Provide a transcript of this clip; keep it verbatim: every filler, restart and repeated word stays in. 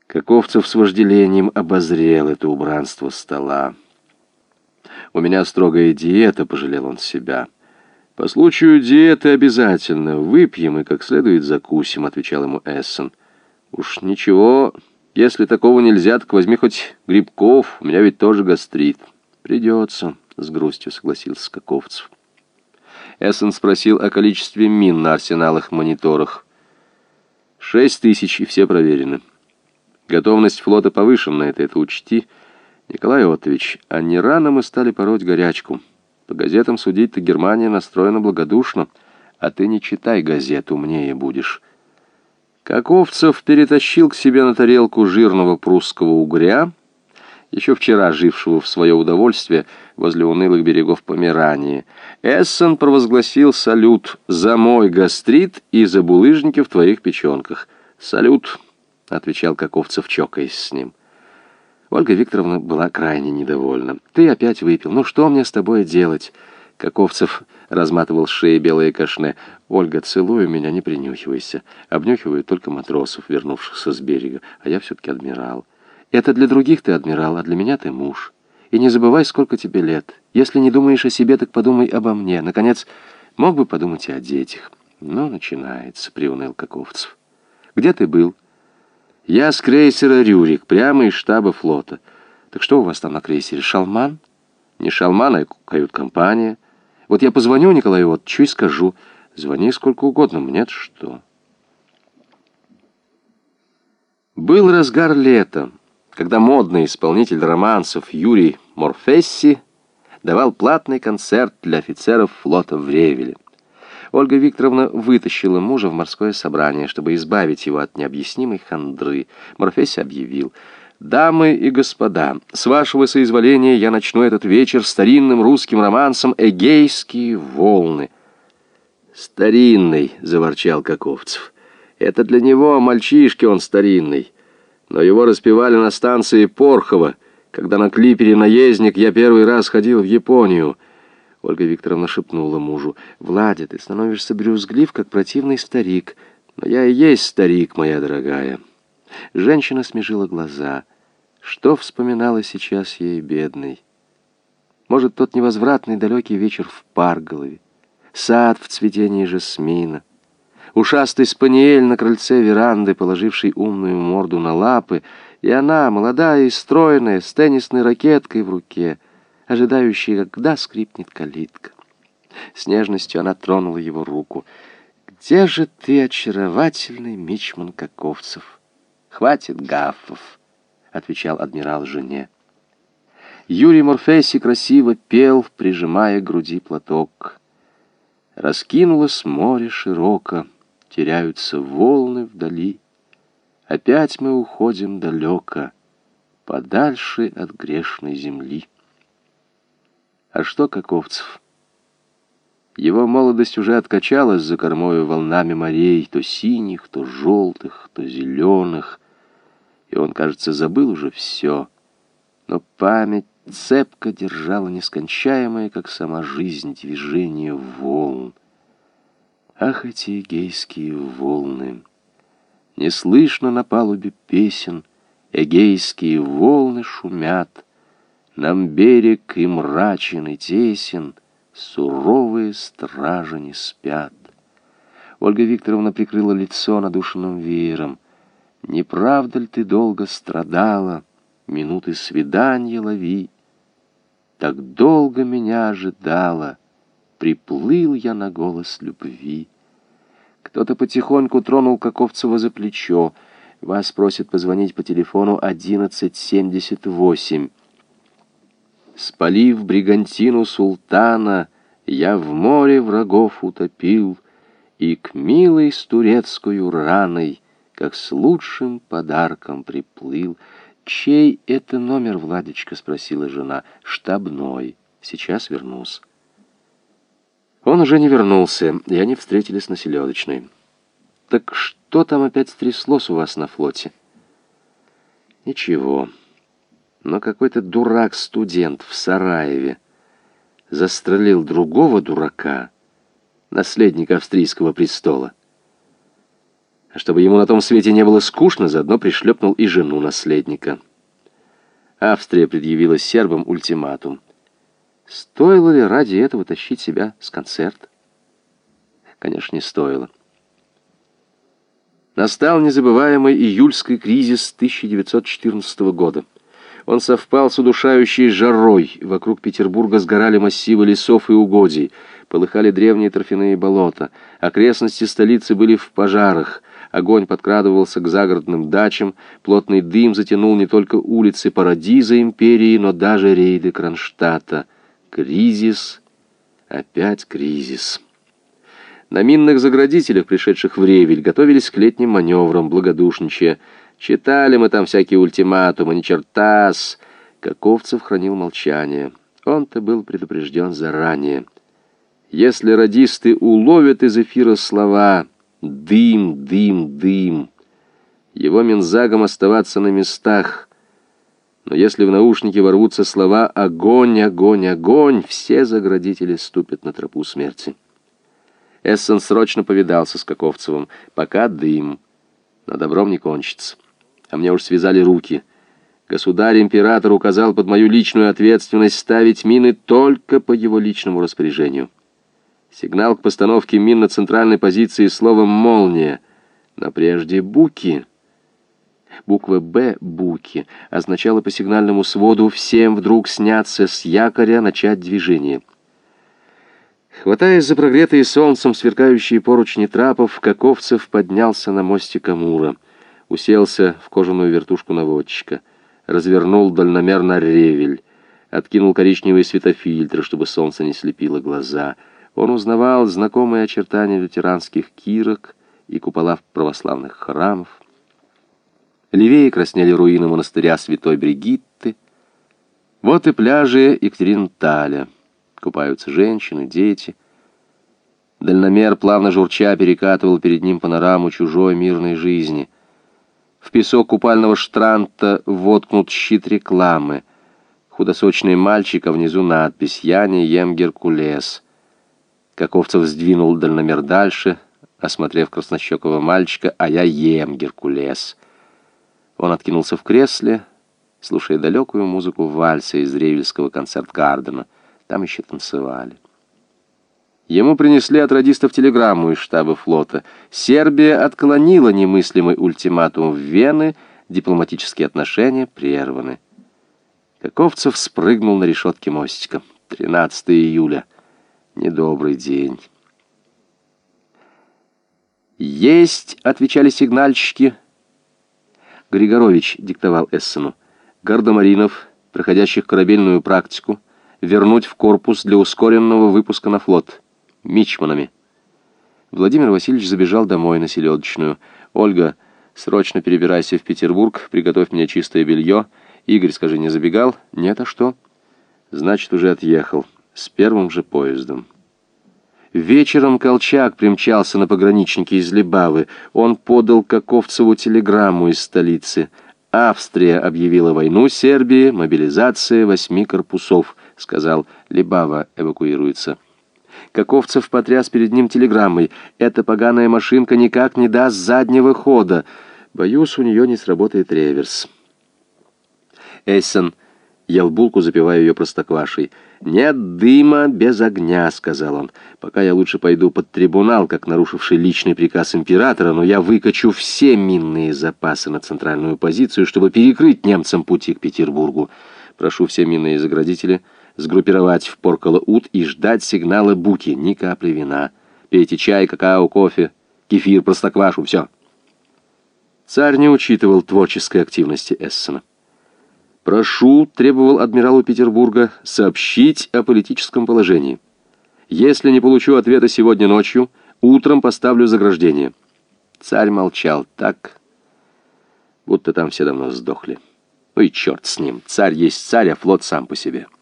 Каковцев с вожделением обозрел это убранство стола. «У меня строгая диета», — пожалел он себя. «По случаю диеты обязательно выпьем и как следует закусим», — отвечал ему Эссен. «Уж ничего, если такого нельзя, так возьми хоть грибков, у меня ведь тоже гастрит». «Придется», — с грустью согласился Каковцев. Эссен спросил о количестве мин на арсеналах-мониторах. «Шесть тысяч, и все проверены. Готовность флота повышенная, ты это учти, Николай Оттович, а не рано мы стали пороть горячку. По газетам судить-то Германия настроена благодушно, а ты не читай газет, умнее будешь». Каковцев перетащил к себе на тарелку жирного прусского угря, еще вчера жившего в свое удовольствие возле унылых берегов Померании. Эссен провозгласил салют за мой гастрит и за булыжники в твоих печенках. «Салют», — отвечал Каковцев, чокаясь с ним. Ольга Викторовна была крайне недовольна. «Ты опять выпил. Ну что мне с тобой делать?» Каковцев разматывал с шеи белые кашне. «Ольга, целуй меня, не принюхивайся. Обнюхивают только матросов, вернувшихся с берега, а я все-таки адмирал. Это для других ты адмирал, а для меня ты муж. И не забывай, сколько тебе лет. Если не думаешь о себе, так подумай обо мне. Наконец, мог бы подумать и о детях». «Ну, начинается», — приуныл Каковцев. «Где ты был?» «Я с крейсера «Рюрик», прямо из штаба флота». «Так что у вас там на крейсере, шалман?» «Не шалман, а кают-компания. Вот я позвоню Николаю Оттовичу и скажу». «Звони сколько угодно, мне-то что?» Был разгар лета, когда модный исполнитель романсов Юрий Морфесси давал платный концерт для офицеров флота в Ревеле. Ольга Викторовна вытащила мужа в морское собрание, чтобы избавить его от необъяснимой хандры. Морфесси объявил: «Дамы и господа, с вашего соизволения я начну этот вечер старинным русским романсом «Эгейские волны». «Старинный», — заворчал Каковцев. «Это для него, мальчишки, он старинный. Но его распевали на станции Порхово, когда на клипере «Наездник» я первый раз ходил в Японию». Ольга Викторовна шепнула мужу: «Владя, ты становишься брюзглив, как противный старик. Но я и есть старик, моя дорогая». Женщина смежила глаза. Что вспоминала сейчас ей, бедной? Может, тот невозвратный далекий вечер в Парголове, сад в цветении жасмина, ушастый спаниель на крыльце веранды, положивший умную морду на лапы, и она, молодая и стройная, с теннисной ракеткой в руке, ожидающая, когда скрипнет калитка. С нежностью она тронула его руку. «Где же ты, очаровательный мичман Каковцев?» «Хватит гафов», — отвечал адмирал жене. Юрий Морфесси красиво пел, прижимая к груди платок. Раскинулось море широко, теряются волны вдали. Опять мы уходим далеко, подальше от грешной земли. А что Каковцев? Его молодость уже откачалась за кормою волнами морей, то синих, то желтых, то зеленых, и он, кажется, забыл уже все. Но память цепко держала нескончаемое, как сама жизнь, движение волн. Ах, эти эгейские волны! Не слышно на палубе песен, эгейские волны шумят. Нам берег и мрачен, и тесен, суровые стражи не спят. Ольга Викторовна прикрыла лицо надушенным веером. «Не правда ли ты долго страдала? Минуты свидания лови. Так долго меня ожидала, приплыл я на голос любви». Кто-то потихоньку тронул Каковцева за плечо. «Вас просят позвонить по телефону одиннадцать семьдесят восемь. Спалив бригантину султана, я в море врагов утопил и к милой с турецкою раной, как с лучшим подарком приплыл». «Чей это номер, Владечка?» — спросила жена. «Штабной. Сейчас вернусь». Он уже не вернулся, и они встретились на селедочной. «Так что там опять стряслось у вас на флоте?» «Ничего. Но какой-то дурак-студент в Сараеве застрелил другого дурака, наследника австрийского престола. Чтобы ему на том свете не было скучно, заодно пришлепнул и жену наследника. Австрия предъявила сербам ультиматум. Стоило ли ради этого тащить себя с концерта? Конечно, не стоило. Настал незабываемый июльский кризис тысяча девятьсот четырнадцатого года. Он совпал с удушающей жарой. Вокруг Петербурга сгорали массивы лесов и угодий, полыхали древние торфяные болота. Окрестности столицы были в пожарах. Огонь подкрадывался к загородным дачам. Плотный дым затянул не только улицы Парадиза империи, но даже рейды Кронштадта. Кризис, опять кризис. На минных заградителях, пришедших в Ревель, готовились к летним маневрам, благодушничая. Читали мы там всякие ультиматумы, ни черта-с. Каковцев хранил молчание. Он-то был предупрежден заранее. Если радисты уловят из эфира слова «дым, дым, дым», его мензагам оставаться на местах. Но если в наушнике ворвутся слова «огонь, огонь, огонь», все заградители ступят на тропу смерти. Эссен срочно повидался с Каковцевым. Пока дым, но добром не кончится. А мне уж связали руки. Государь-император указал под мою личную ответственность ставить мины только по его личному распоряжению. Сигнал к постановке мин на центральной позиции словом «молния». Но прежде «буки». Буква «Б» — «буки» означала по сигнальному своду всем вдруг сняться с якоря, начать движение. Хватаясь за прогретые солнцем сверкающие поручни трапов, Каковцев поднялся на мостик Амура, уселся в кожаную вертушку наводчика, развернул дальномер на Ревель, откинул коричневые светофильтры, чтобы солнце не слепило глаза. Он узнавал знакомые очертания лютеранских кирок и купола православных храмов. Левее краснели руины монастыря Святой Бригитты. Вот и пляжи Екатеринталя. Купаются женщины, дети. Дальномер, плавно журча, перекатывал перед ним панораму чужой мирной жизни. В песок купального штранта воткнут щит рекламы. Худосочный мальчик, а внизу надпись «Я не ем Геркулес». Каковцев сдвинул дальномер дальше, осмотрев краснощекого мальчика, «А я ем Геркулес». Он откинулся в кресле, слушая далекую музыку вальса из ревельского концерт-гардена. Там еще танцевали. Ему принесли от радистов телеграмму из штаба флота. Сербия отклонила немыслимый ультиматум в Вены, дипломатические отношения прерваны. Каковцев спрыгнул на решетке мостика. тринадцатого июля. Недобрый день. «Есть!» — отвечали сигнальщики. Григорович диктовал Эссену. «Гардемаринов, проходящих корабельную практику, вернуть в корпус для ускоренного выпуска на флот. Мичманами». Владимир Васильевич забежал домой на Селедочную. «Ольга, срочно перебирайся в Петербург, приготовь мне чистое белье. Игорь, скажи, не забегал?» «Нет, а что?» «Значит, уже отъехал. С первым же поездом». Вечером Колчак примчался на пограничнике из Либавы. Он подал Каковцеву телеграмму из столицы. «Австрия объявила войну Сербии, мобилизация восьми корпусов», — сказал. «Либава эвакуируется». Каковцев потряс перед ним телеграммой. «Эта поганая машинка никак не даст заднего хода. Боюсь, у нее не сработает реверс». Эссен ел булку, запивая ее простоквашей. «Нет дыма без огня», — сказал он. «Пока я лучше пойду под трибунал, как нарушивший личный приказ императора, но я выкачу все минные запасы на центральную позицию, чтобы перекрыть немцам пути к Петербургу. Прошу все минные заградители сгруппировать в Поркало-Ут и ждать сигнала буки. Ни капли вина. Пейте чай, какао, кофе, кефир, простоквашу, все». Царь не учитывал творческой активности Эссена. «Прошу», — требовал адмиралу Петербурга, — «сообщить о политическом положении. Если не получу ответа сегодня ночью, утром поставлю заграждение». Царь молчал так, будто там все давно сдохли. Ну и черт с ним, царь есть царь, а флот сам по себе.